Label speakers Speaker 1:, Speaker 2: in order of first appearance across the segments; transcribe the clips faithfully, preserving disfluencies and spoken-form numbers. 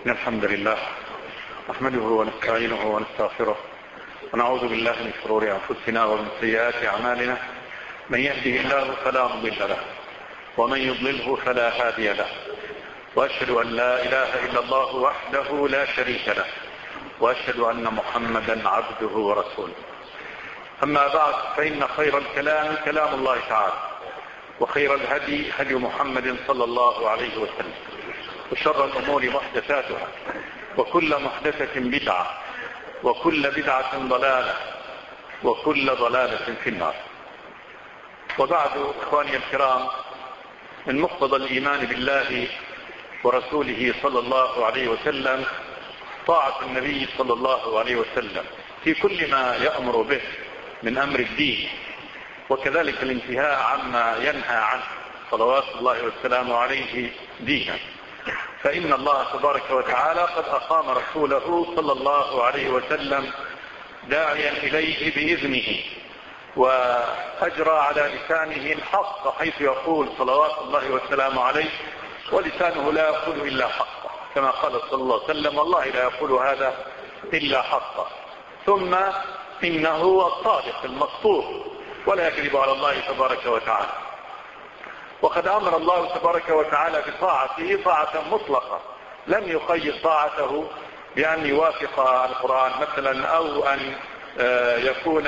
Speaker 1: إن الحمد لله نحمده ونستعينه ونستغفره ونعوذ بالله من شرور أنفسنا ومن سيئات أعمالنا. من يهده الله فلا مضل له ومن يضلله فلا هادي له، وأشهد أن لا إله إلا الله وحده لا شريك له، وأشهد أن محمدا عبده ورسوله. أما بعد، فإن خير الكلام كلام الله تعالى، وخير الهدي هدي محمد صلى الله عليه وسلم، وشر الأمور محدثاتها، وكل محدثة بدعة، وكل بدعة ضلالة، وكل ضلالة في النار. وبعد، إخواني الكرام، من مقتضى الإيمان بالله ورسوله صلى الله عليه وسلم طاعة النبي صلى الله عليه وسلم في كل ما يأمر به من أمر الدين، وكذلك الانتهاء عما ينهى عنه صلوات الله والسلام عليه دينا. فإن الله تبارك وتعالى قد أقام رسوله صلى الله عليه وسلم داعيا إليه بإذنه، وأجرى على لسانه الحق، حيث يقول صلوات الله والسلام عليه: ولسانه لا يقول إلا حقا، كما قال صلى الله عليه وسلم: والله لا يقول هذا إلا حقا. ثم إنه الصادق المصدوق ولا يكذب على الله تبارك وتعالى. وقد أمر الله تبارك وتعالى بطاعته طاعة مطلقة، لم يقيد طاعته بأن يوافق القرآن مثلا، أو أن يكون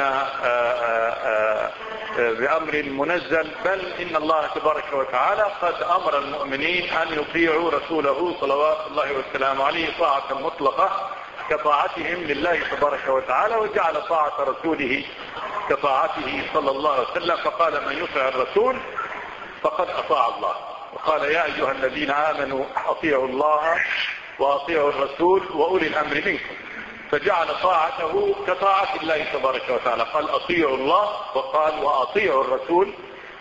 Speaker 1: بأمر منزل، بل إن الله تبارك وتعالى قد أمر المؤمنين أن يطيعوا رسوله صلوات الله والسلام عليه طاعة مطلقة كطاعتهم لله تبارك وتعالى، وجعل طاعة رسوله كطاعته صلى الله عليه وسلم، فقال: من يطع الرسول فقد أطاع الله. وقال: يا أيها الذين آمنوا أطيعوا الله وأطيعوا الرسول وأولي الأمر منكم، فجعل طاعته كطاعة الله تبارك وتعالى، قال: أطيعوا الله، وقال: وأطيعوا الرسول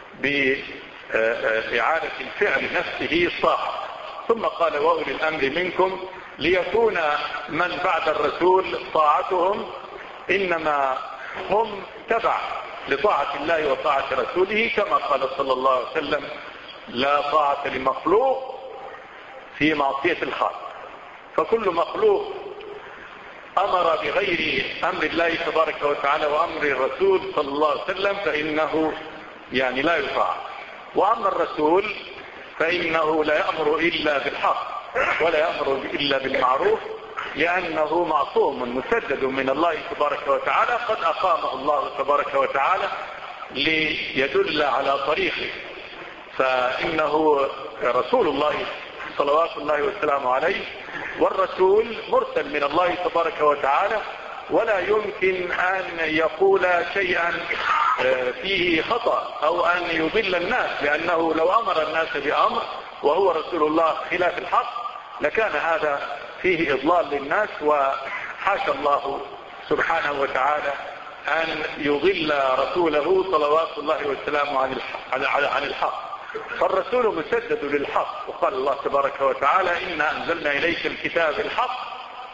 Speaker 1: بإعادة الفعل نفسه الطاعة، ثم قال: وأولي الأمر منكم، ليكون من بعد الرسول طاعتهم إنما هم تبع لطاعة الله وطاعة رسوله، كما قال صلى الله عليه وسلم: لا طاعة لمخلوق في معصية الخالق. فكل مخلوق أمر بغير أمر الله تبارك وتعالى وأمر الرسول صلى الله عليه وسلم فإنه يعني لا يطاع. وأما الرسول فإنه لا يأمر إلا بالحق ولا يأمر إلا بالمعروف، لأنه معصوم مسدد من الله تبارك وتعالى، قد أقامه الله تبارك وتعالى ليدل على طريقه. فإنه رسول الله صلوات الله والسلام عليه، والرسول مرسل من الله تبارك وتعالى، ولا يمكن أن يقول شيئا فيه خطأ أو أن يضل الناس، لأنه لو أمر الناس بأمر وهو رسول الله خلاف الحق لكان هذا فيه إضلال للناس، وحاشا الله سبحانه وتعالى أن يضل رسوله صلوات الله والسلام عن الحق. فالرسول مسدد للحق، وقال الله تبارك وتعالى: إنا أنزلنا إليك الكتاب الحق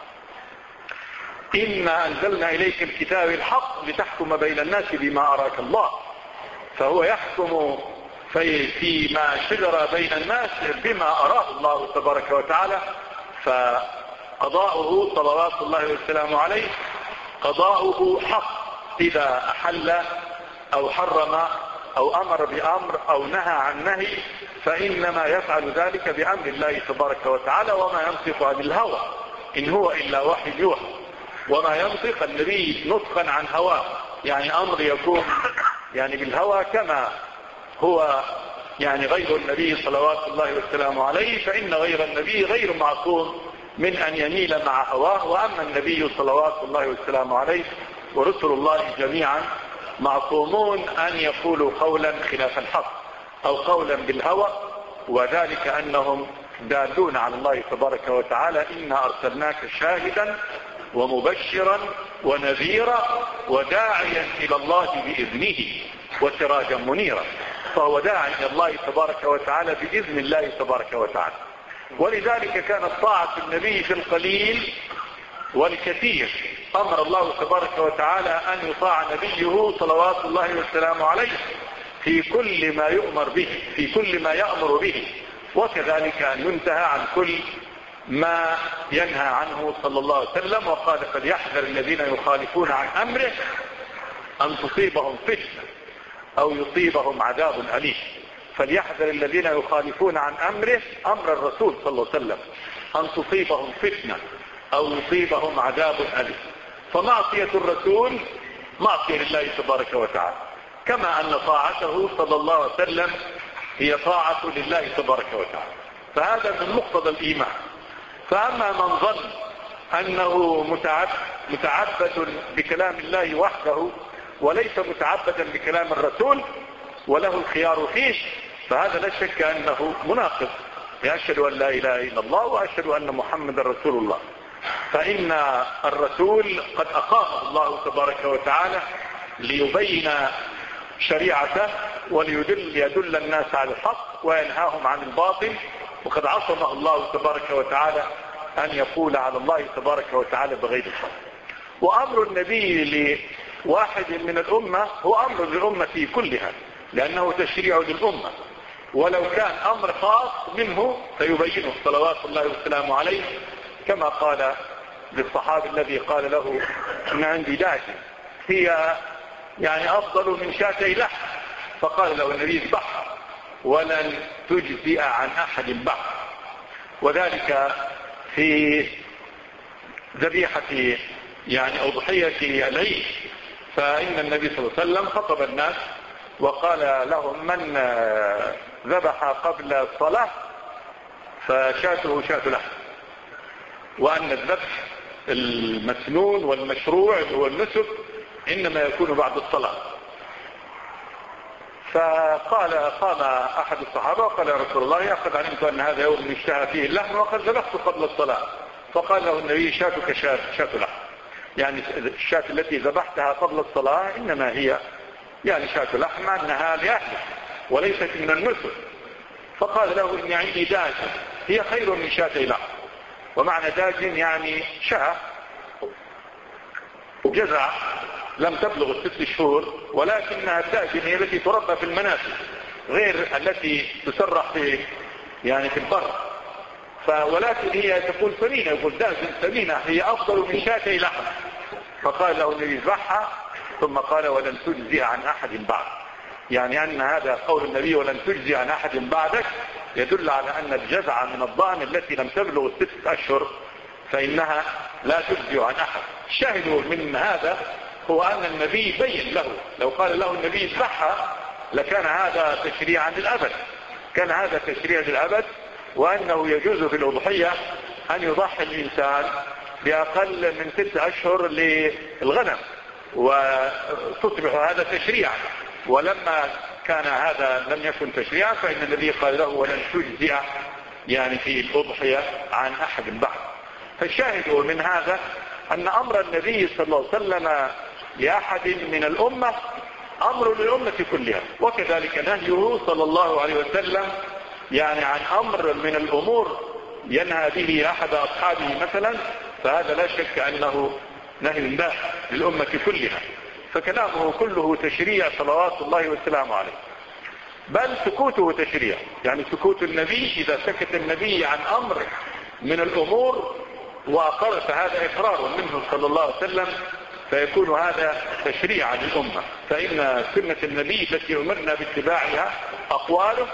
Speaker 1: إنا أنزلنا إليك الكتاب الحق لتحكم بين الناس بما أراك الله. فهو يحكم في فيما شجر بين الناس بما أراه الله تبارك وتعالى. فقضاؤه صلوات الله والسلام عليه قضاؤه حق، إذا أحل أو حرم أو أمر بأمر أو نهى عن نهي فإنما يفعل ذلك بأمر الله تبارك وتعالى، وما ينطق عن الهوى إن هو إلا وحي يوحى. وما ينطق النبي نطقا عن هواه، يعني أمر يكون يعني بالهوى، كما هو يعني غير النبي صلوات الله والسلام عليه، فإن غير النبي غير معصوم من أن يميل مع هواه. وأما النبي صلوات الله والسلام عليه ورسل الله جميعا معصومون أن يقولوا قولا خلاف الحق أو قولا بالهوى، وذلك أنهم دالون على الله تبارك وتعالى: إنا أرسلناك شاهدا ومبشرا ونذيرا وداعيا إلى الله بإذنه وسراجا منيرا. فهو داعي إلى الله تبارك وتعالى بإذن الله تبارك وتعالى. ولذلك كانت طاعة النبي في القليل والكثير. أمر الله تبارك وتعالى أن يطاع نبيه صلوات الله والسلام عليه في كل ما يؤمر به، في كل ما يأمر به، وكذلك أن ينتهى عن كل ما ينهى عنه صلى الله عليه وسلم، وقال فليحذر الذين يخالفون عن أمره أن تصيبهم فتنة أو يصيبهم عذاب أليم. فليحذر الذين يخالفون عن أمره، أمر الرسول صلى الله عليه وسلم، أن تصيبهم فتنة أو يصيبهم عذاب أليم. فمعصية الرسول معصية لله تبارك وتعالى، كما أن طاعته صلى الله عليه وسلم هي طاعة لله تبارك وتعالى. فهذا من مقتضى الإيمان. فأما من ظن أنه متعبد بكلام الله وحده وليس متعبدا بكلام الرسول وله الخيار فيه، فهذا لا شك أنه مناقض. أشهد أن لا إله إلا الله وأشهد أن محمد رسول الله. فإن الرسول قد أقامه الله تبارك وتعالى ليبين شريعته وليدل يدل الناس على الحق وينهاهم عن الباطل، وقد عصمه الله تبارك وتعالى أن يقول على الله تبارك وتعالى بغير الحق. وأمر النبي لواحد من الأمة هو أمر للأمة كلها، لأنه تشريع للأمة، ولو كان أمر خاص منه فيبينه صلوات الله وسلامه عليه، كما قال للصحابي الذي قال له إن عندي داجة هي يعني أفضل من شاتي لحم، فقال له النبي اذبحها ولن تجزئ عن أحد بعد. وذلك في ذبيحة يعني أضحية العيد، فإن النبي صلى الله عليه وسلم خطب الناس وقال لهم من ذبح قبل الصلاة فشاته شاة لحم، وأن الذبح المسنون والمشروع هو النسك إنما يكون بعد الصلاة. فقال قام أحد الصحابة وقال يا رسول الله قد علمت أن هذا يوم اشتهى فيه اللحم وقد ذبحت قبل الصلاة. فقال له النبي شاتك شاة لحم، يعني الشاة التي ذبحتها قبل الصلاة إنما هي يعني شاة لحم أنها لأهلك وليست من النسك. فقال له إني عندي داج هي خير من شاتي لحم. ومعنى داج يعني شاة جزع لم تبلغ الست شهور، ولكنها الداجن هي التي تربى في المنازل غير التي تسرح في يعني في البر. ولكن هي تقول سمينة، يقول داجن سمينة هي أفضل من شاتي لحم. فقال له النبي اذبحها، ثم قال ولن تجزي عن أحد بعد، يعني أن هذا قول النبي ولن تجزي عن أحد بعدك يدل على أن الجزع من الضأن التي لم تبلغ الست أشهر فإنها لا تجزي عن أحد. الشاهد من هذا هو أن النبي بين له، لو قال له النبي اذبحها لكان هذا تشريعا للأبد، كان هذا تشريعا للأبد، وأنه يجوز في الأضحية أن يضحي الإنسان بأقل من ست أشهر للغنم وتصبح هذا تشريعا. ولما كان هذا لم يكن تشريعا فإن النبي قال له ولن تجزئ يعني في الأضحية عن أحد بعد. فالشاهد من هذا أن أمر النبي صلى الله عليه وسلم لأحد من الأمة أمر للأمة كلها، وكذلك نهيه صلى الله عليه وسلم يعني عن أمر من الأمور ينهى به أحد أصحابه مثلا، فهذا لا شك أنه نهي الله للأمة كلها. فكلامه كله تشريع صلوات الله وسلامه عليه، بل سكوته تشريع، يعني سكوت النبي إذا سكت النبي عن أمر من الأمور وأقر فهذا إقرار منه صلى الله عليه وسلم، فيكون هذا تشريعا للأمة. فإن سنة النبي التي أمرنا باتباعها أقواله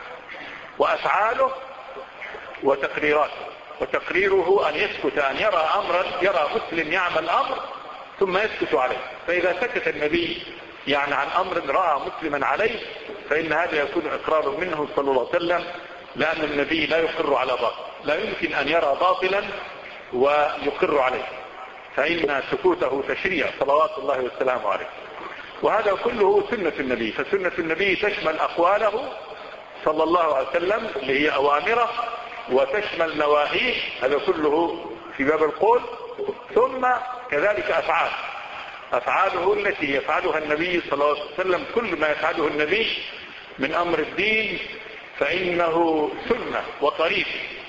Speaker 1: وأفعاله وتقريراته. وتقريره أن يسكت، أن يرى أمرا، يرى مسلم يعمل أمر ثم يسكت عليه. فإذا سكت النبي يعني عن أمر رأى مسلما عليه فإن هذا يكون إقرار منه صلى الله عليه وسلم، لأن النبي لا يقر على باطل، لا يمكن أن يرى باطلا ويقر عليه، فإن سكوته تشريع صلوات الله والسلام عليه. وهذا كله سنة النبي. فسنة النبي تشمل أقواله صلى الله عليه وسلم اللي هي أوامره، وتشمل نواهيه، هذا كله في باب القول، ثم كذلك أفعال أفعاله التي يفعلها النبي صلى الله عليه وسلم. كل ما يفعله النبي من أمر الدين فإنه سنة وطريق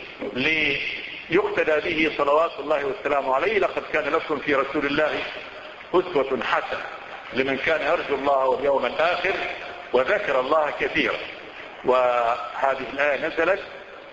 Speaker 1: ليقتدى به صلوات الله والسلام عليه. لقد كان لكم في رسول الله أسوة حسنة لمن كان يرجو الله واليوم الآخر وذكر الله كثيرا. وهذه الآية نزلت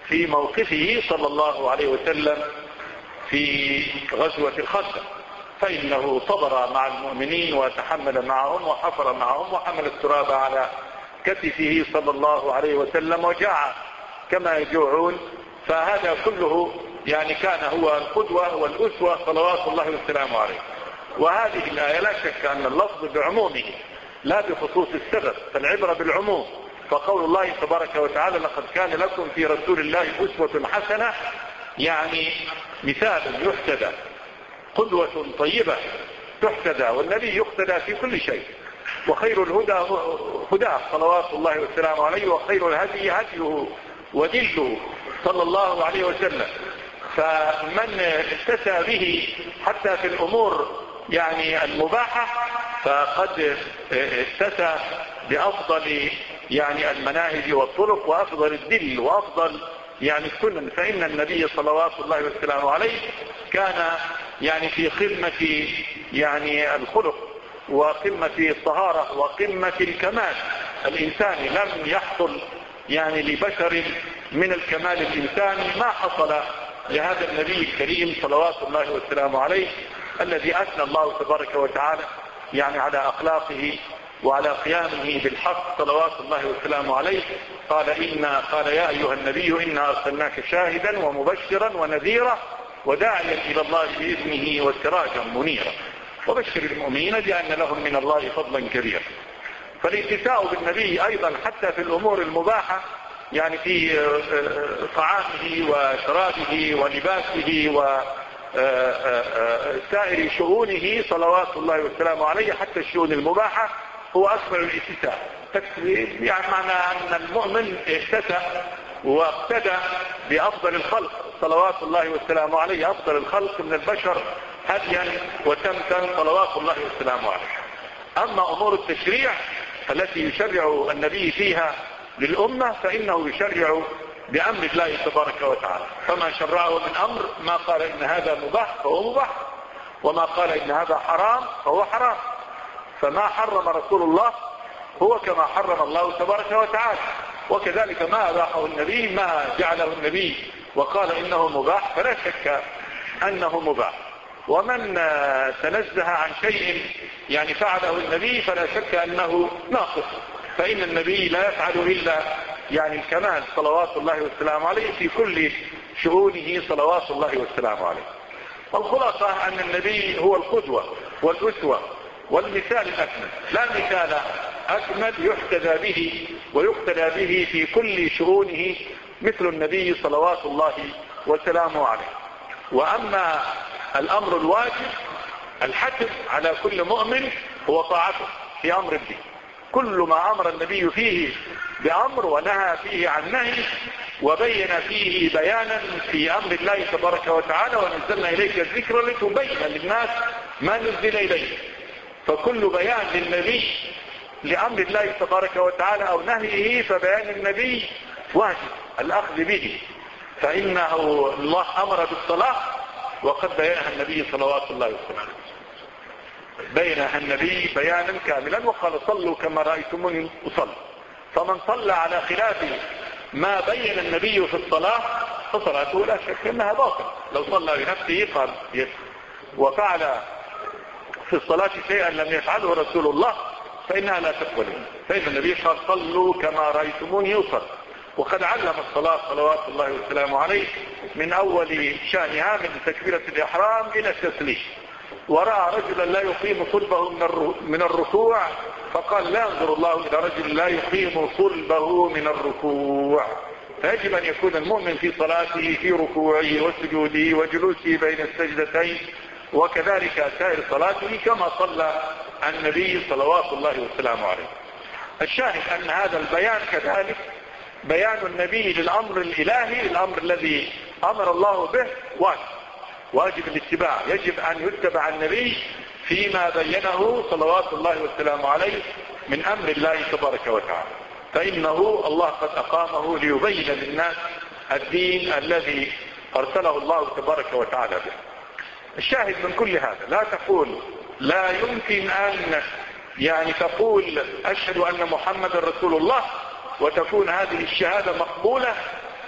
Speaker 1: في موقفه صلى الله عليه وسلم في غزوة الخندق، فإنه صبر مع المؤمنين وتحمل معهم وحفر معهم وحمل التراب على كتفه صلى الله عليه وسلم وجاع كما يجوعون. فهذا كله يعني كان هو القدوة والأسوة صلوات الله والسلام عليه. وهذه الآية لا شك أن اللفظ بعمومه لا بخصوص السبب، فالعبرة بالعموم. فقول الله تبارك وتعالى لقد كان لكم في رسول الله أسوة حسنة، يعني مثال يحتدى، قدوة طيبة تحتدى، والنبي يقتدى في كل شيء. وخير الهدى هداه صلوات الله والسلام عليه، وخير الهدي هديه ودله صلى الله عليه وسلم. فمن اهتسى به حتى في الأمور يعني المباحة فقد اهتسى بأفضل يعني المناهج والطرق وأفضل الدل وأفضل يعني السنن. فإن النبي صلوات الله والسلام عليه كان يعني في قمة يعني الخلق وقمة الطهارة وقمة الكمال الإنساني. لم يحصل يعني لبشر من الكمال الإنساني ما حصل لهذا النبي الكريم صلوات الله والسلام عليه، الذي أثنى الله تبارك وتعالى يعني على أخلاقه وعلى قيامه بالحق صلوات الله والسلام عليه. قال إنا قال يا أيها النبي إنا أرسلناك شاهدا ومبشرا ونذيرا وداعيا إلى الله بإذنه وسراجا منيرا وبشر المؤمنين بأن لهم من الله فضلا كبيرا. فالاتساء بالنبي أيضا حتى في الأمور المباحة، يعني في طعامه وشرابه ولباسه وسائر شؤونه صلوات الله والسلام عليه حتى الشؤون المباحة، هو أكبر الاتساء. يعني معنى أن المؤمن اهتسى واقتدى بأفضل الخلق صلوات الله والسلام عليه، أفضل الخلق من البشر هديا وتمتا صلوات الله والسلام عليه. أما أمور التشريع التي يشرع النبي فيها للأمة فإنه يشرع بأمر الله تبارك وتعالى. فما شرعه من أمر ما قال إن هذا مباح فهو مباح، وما قال إن هذا حرام فهو حرام. فما حرم رسول الله هو كما حرم الله تبارك وتعالى، وكذلك ما أباحه النبي ما جعله النبي وقال إنه مباح فلا شك أنه مباح. ومن تنزه عن شيء يعني فعله النبي فلا شك أنه ناقص، فإن النبي لا يفعل إلا يعني الكمال صلوات الله والسلام عليه في كل شؤونه صلوات الله والسلام عليه. والخلاصة أن النبي هو القدوة والأسوة والمثال الأكمل، لا مثال أكمل يحتذى به ويقتدى به في كل شؤونه مثل النبي صلوات الله والسلام عليه. وأما الأمر الواجب الحتم على كل مؤمن هو طاعته في أمر الدين. كل ما أمر النبي فيه بأمر ونهى فيه عن نهي وبين فيه بيانا في أمر الله تبارك وتعالى ونزلنا إليك الذكر لتبين للناس ما نزل إليه. فكل بيان للنبي لأمر الله تبارك وتعالى أو نهيه فبيان النبي واجب الأخذ به، فإنه الله أمر بالصلاة وقد بيانها النبي صلوات الله وسلم، بينها النبي بيانا كاملا وقال صلوا كما رأيتموني أصلي. فمن صلى على خلاف ما بين النبي في الصلاة فصلاته لا شك أنها باطل. لو صلى بنفسه قال وفعل في الصلاة شيئا لم يفعله رسول الله فإنها لا تقبل، فإن النبي قال صلوا كما رأيتموني أصلي. وقد علم الصلاة صلوات الله والسلام عليه من أول شأنها من تكبيرة الإحرام إلى التسليم. ورأى رجلا لا يقيم صلبه من الركوع فقال لا ينظر الله إلى رجل لا يقيم صلبه من الركوع. فيجب أن يكون المؤمن في صلاته في ركوعه وسجوده وجلوسه بين السجدتين وكذلك سائر صلاته كما صلى النبي صلوات الله والسلام عليه. الشاهد أن هذا البيان كذلك بيان النبي للأمر الإلهي، الأمر الذي أمر الله به واجب واجب الاتباع، يجب أن يتبع النبي فيما بينه صلوات الله والسلام عليه من أمر الله تبارك وتعالى، فإنه الله قد أقامه ليبين للناس الدين الذي أرسله الله تبارك وتعالى به. الشاهد من كل هذا لا تقول لا يمكن أن يعني تقول أشهد أن محمد رسول الله وتكون هذه الشهادة مقبولة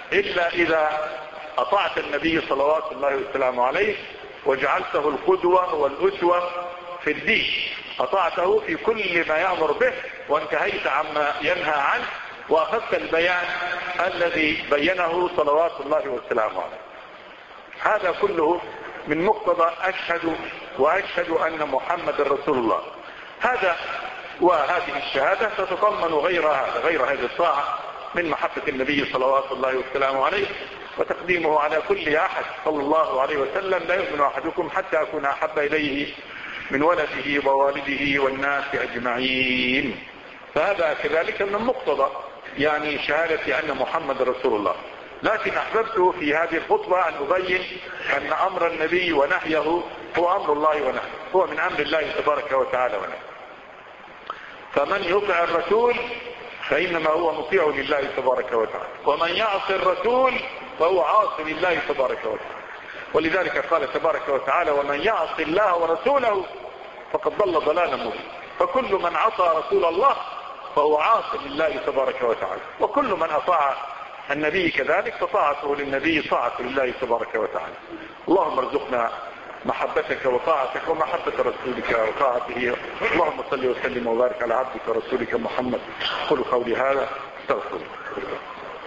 Speaker 1: إلا إذا أطعت النبي صلوات الله وسلامه عليه وجعلته القدوة والأسوة في الدين، أطعته في كل ما يأمر به وانتهيت عما ينهى عنه وأخذت البيان الذي بينه صلوات الله وسلامه عليه. هذا كله من مقتضى أشهد وأشهد أن محمد رسول الله. هذا وهذه الشهادة تتضمن غير هذا، غير هذه الطاعة من محبة النبي صلوات الله وسلامه عليه وتقديمه على كل أحد صلى الله عليه وسلم. لا يؤمن أحدكم حتى أكون أحب إليه من ولده ووالده والناس أجمعين. فهذا كذلك من مقتضى يعني شهادة أن محمد رسول الله. لكن أحببت في هذه الخطبة أن أبين أن أمر النبي ونهيه هو أمر الله ونهيه، هو من أمر الله تبارك وتعالى ونهيه. فمن يطع الرسول فإنما هو مطيع لله تبارك وتعالى، ومن يعص الرسول فهو عاصي لله تبارك وتعالى. ولذلك قال تبارك وتعالى: ومن يعص الله ورسوله فقد ضل ضلالا مبينا. فكل من عصى رسول الله فهو عاصي لله تبارك وتعالى، وكل من أطاع النبي كذلك فطاعته للنبي طاعة لله تبارك وتعالى. اللهم ارزقنا محبتك وطاعتك ومحبة رسولك وطاعته. اللهم صل وسلم وبارك على عبدك ورسولك محمد. قولوا قولي هذا استغفر الله.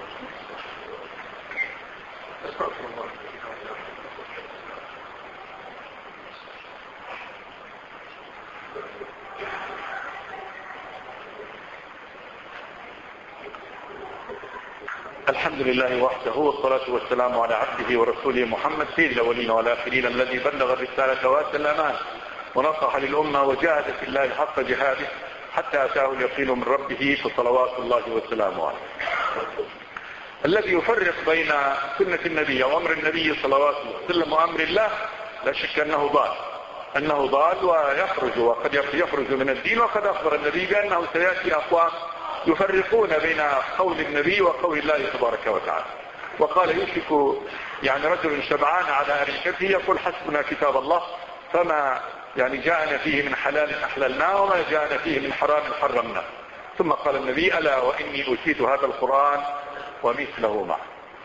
Speaker 1: الحمد لله وحده والصلاة والسلام على عبده ورسوله محمد سيد الأولين والآخرين الذي بلغ الرسالة وأدى الأمانة ونصح للأمة وجاهد في الله حق جهاده حتى أتاه اليقين من ربه فصلوات الله وسلامه عليه. الذي يفرق بين سنة النبي وأمر النبي صلوات الله وسلم وأمر الله لا شك أنه ضال، أنه ضال ويخرج وقد يخرج من الدين. وقد أخبر النبي بأنه سيأتي أقوام يفرقون بين قول النبي وقول الله تبارك وتعالى. وقال يوشك يعني رجل شبعان على أريكته يقول حسبنا كتاب الله فما يعني جاءنا فيه من حلال أحللناه وما جاءنا فيه من حرام حرمناه. ثم قال النبي: ألا وإني أوتيت هذا القرآن ومثله معه.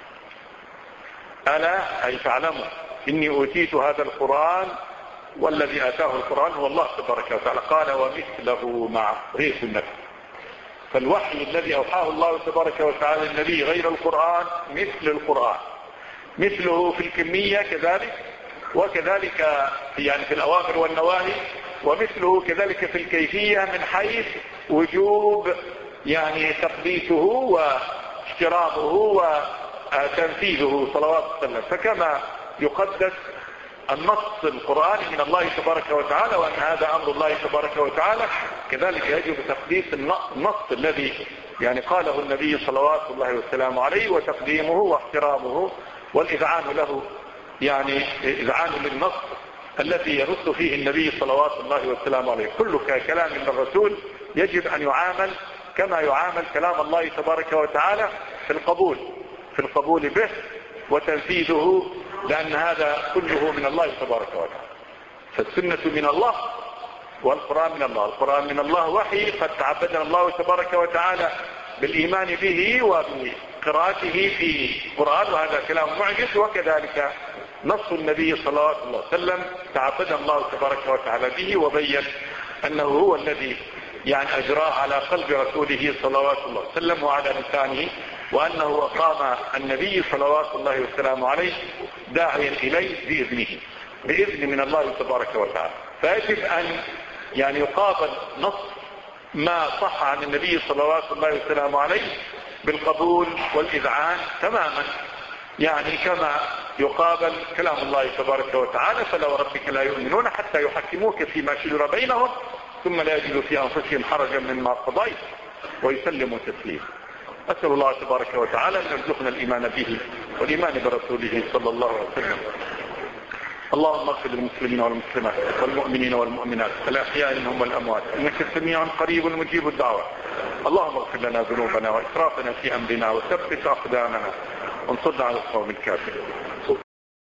Speaker 1: ألا أي تعلموا إني أوتيت هذا القرآن، والذي آتاه القرآن هو الله تبارك وتعالى. قال ومثله معه غير النبي. فالوحي الذي أوحاه الله تبارك وتعالى النبي غير القرآن مثل القرآن، مثله في الكمية كذلك، وكذلك يعني في الأوامر والنواهي، ومثله كذلك في الكيفية من حيث وجوب يعني تقديسه واحترامه وتنفيذه صلوات الله. فكما يقدس النص القرآني من الله تبارك وتعالى وأن هذا أمر الله تبارك وتعالى، كذلك يجب تقديس النص الذي يعني قاله النبي صلوات الله وسلامه عليه وتقديمه واحترامه والإذعان له، يعني إذعان للنص الذي يرد فيه النبي صلوات الله وسلامه عليه. كل كلام من الرسول يجب أن يعامل كما يعامل كلام الله تبارك وتعالى في القبول في القبول به وتنفيذه، لأن هذا كله من الله تبارك وتعالى. فالسنة من الله والقرآن من الله. القرآن من الله وحي قد تعبدنا الله تبارك وتعالى بالإيمان به وبقراءته في القرآن، وهذا كلام معجز. وكذلك نص النبي صلى الله عليه وسلم تعبدنا الله تبارك وتعالى به وبين أنه هو الذي يعني أجراه على قلب رسوله صلوات الله وسلم وعلى لسانه، وأنه أقام النبي صلوات الله وسلامه عليه داعيا إليه بإذنه بإذن من الله تبارك وتعالى. فيجب أن يعني يقابل نص ما صح عن النبي صلوات الله وسلامه عليه بالقبول والإذعان تماما، يعني كما يقابل كلام الله تبارك وتعالى: فلا وربك لا يؤمنون حتى يحكموك فيما شجر بينهم ثم لا يجدوا في أنفسهم حرجا مما قضيت ويسلموا تسليما. أسأل الله تبارك وتعالى أن يرزقنا الإيمان به والإيمان برسوله صلى الله عليه وسلم. اللهم اغفر للمسلمين والمسلمات والمؤمنين والمؤمنات الأحياء منهم والأموات إنك سميع قريب مجيب الدعوة. اللهم اغفر لنا ذنوبنا وإسرافنا في أمرنا وثبت أقدامنا وانصرنا على القوم الكافرين.